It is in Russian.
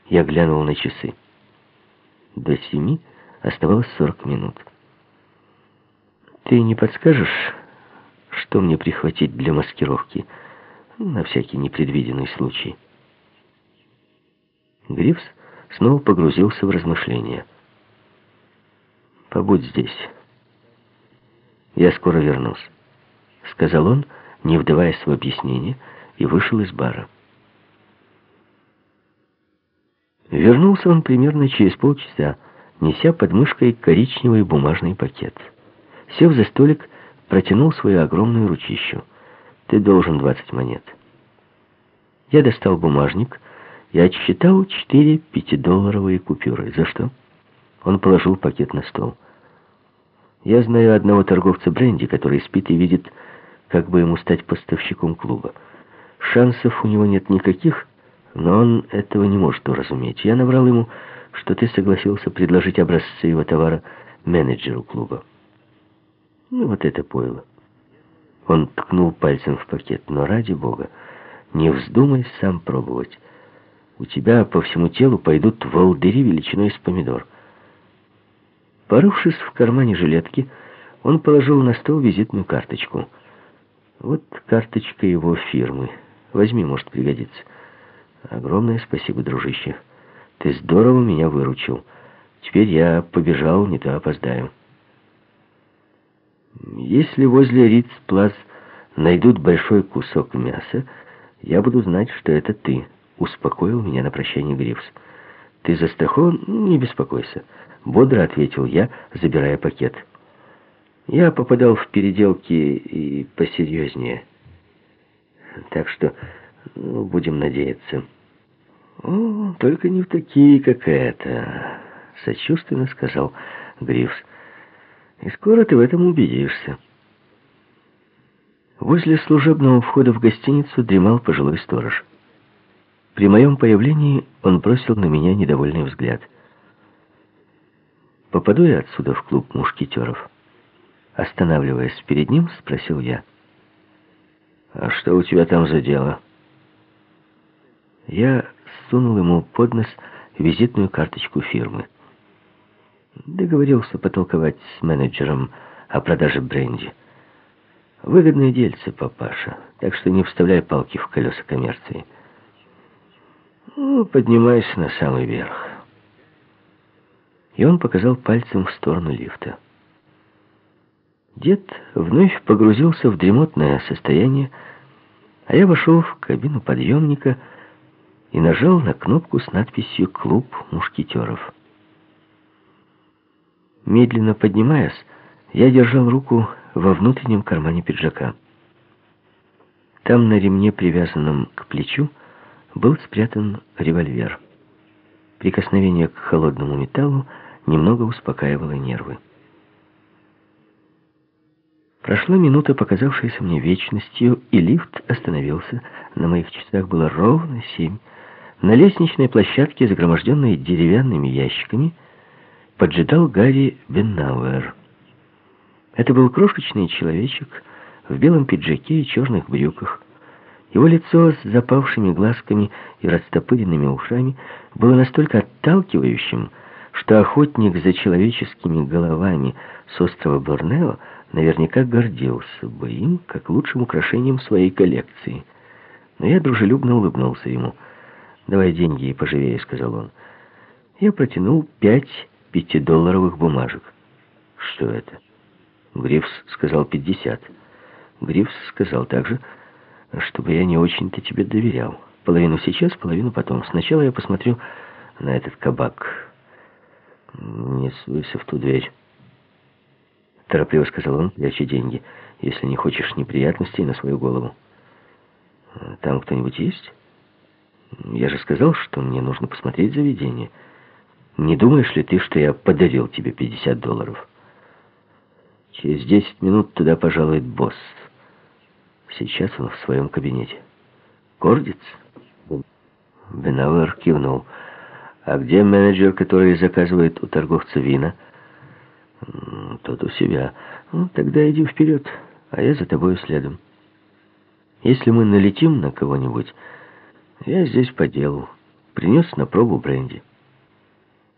Я глянул на часы. До 7 оставалось 40 минут. «Ты не подскажешь, что мне прихватить для маскировки? На всякий непредвиденный случай». Грифс снова погрузился в размышления. «Побудь здесь. Я скоро вернусь», — сказал он, не вдаваясь в объяснение, и вышел из бара. Вернулся он примерно через полчаса, неся под мышкой коричневый бумажный пакет. Сев за столик, протянул свою огромную ручищу. «Ты должен 20 монет». Я достал бумажник и отсчитал 4 пятидолларовые купюры. «За что?» Он положил пакет на стол. «Я знаю одного торговца бренди, который спит и видит, как бы ему стать поставщиком клуба. Шансов у него нет никаких, но он этого не может уразуметь. Я наврал ему, что ты согласился предложить образцы его товара менеджеру клуба. Ну, вот это пойло». Он ткнул пальцем в пакет. «Но ради бога, не вздумай сам пробовать. У тебя по всему телу пойдут волдыри величиной с помидор». Порывшись в кармане жилетки, он положил на стол визитную карточку. «Вот карточка его фирмы. Возьми, может пригодится». «Огромное спасибо, дружище. Ты здорово меня выручил. Теперь я побежал, не то опоздаю». «Если возле Ритц-Плац найдут большой кусок мяса, я буду знать, что это ты», — успокоил меня на прощание Грифс. «Ты застрахован? Не беспокойся», — бодро ответил я, забирая пакет. «Я попадал в переделки и посерьезнее. Так что будем надеяться». «О, только не в такие, как это», — сочувственно сказал Грифс. «И скоро ты в этом убедишься». Возле служебного входа в гостиницу дремал пожилой сторож. При моем появлении он бросил на меня недовольный взгляд. «Попаду я отсюда в клуб мушкетеров?» Останавливаясь перед ним, спросил я. «А что у тебя там за дело?» Я сунул ему под нос визитную карточку фирмы. Договорился потолковать с менеджером о продаже бренди. Выгодное дельце, папаша, так что не вставляй палки в колеса коммерции. Поднимайся на самый верх». И он показал пальцем в сторону лифта. Дед вновь погрузился в дремотное состояние, а я вошел в кабину подъемника и нажал на кнопку с надписью «Клуб мушкетеров». Медленно поднимаясь, я держал руку во внутреннем кармане пиджака. Там на ремне, привязанном к плечу, был спрятан револьвер. Прикосновение к холодному металлу немного успокаивало нервы. Прошла минута, показавшаяся мне вечностью, и лифт остановился. На моих часах было ровно 7. На лестничной площадке, загроможденной деревянными ящиками, поджидал Гарри Беннауэр. Это был крошечный человечек в белом пиджаке и черных брюках. Его лицо с запавшими глазками и растопыренными ушами было настолько отталкивающим, что охотник за человеческими головами с острова Борнео наверняка гордился бы им, как лучшим украшением своей коллекции. Но я дружелюбно улыбнулся ему. «Давай деньги и поживее», — сказал он. Я протянул 5 пятидолларовых бумажек. «Что это?» Грифс сказал 50. Грифс сказал также, чтобы я не очень-то тебе доверял. Половину сейчас, половину потом. Сначала я посмотрю на этот кабак. «Не суйся в ту дверь», — торопливо сказал он, пряча деньги, «если не хочешь неприятностей на свою голову». «Там кто-нибудь есть? Я же сказал, что мне нужно посмотреть заведение. Не думаешь ли ты, что я подарил тебе 50 долларов? Через 10 минут туда пожалует босс. Сейчас он в своем кабинете. Гордец?» Бенауэр кивнул. «А где менеджер, который заказывает у торговца вина?» «Тот у себя». «Ну, тогда иди вперед, а я за тобой следом. Если мы налетим на кого-нибудь, я здесь по делу. принес на пробу бренди.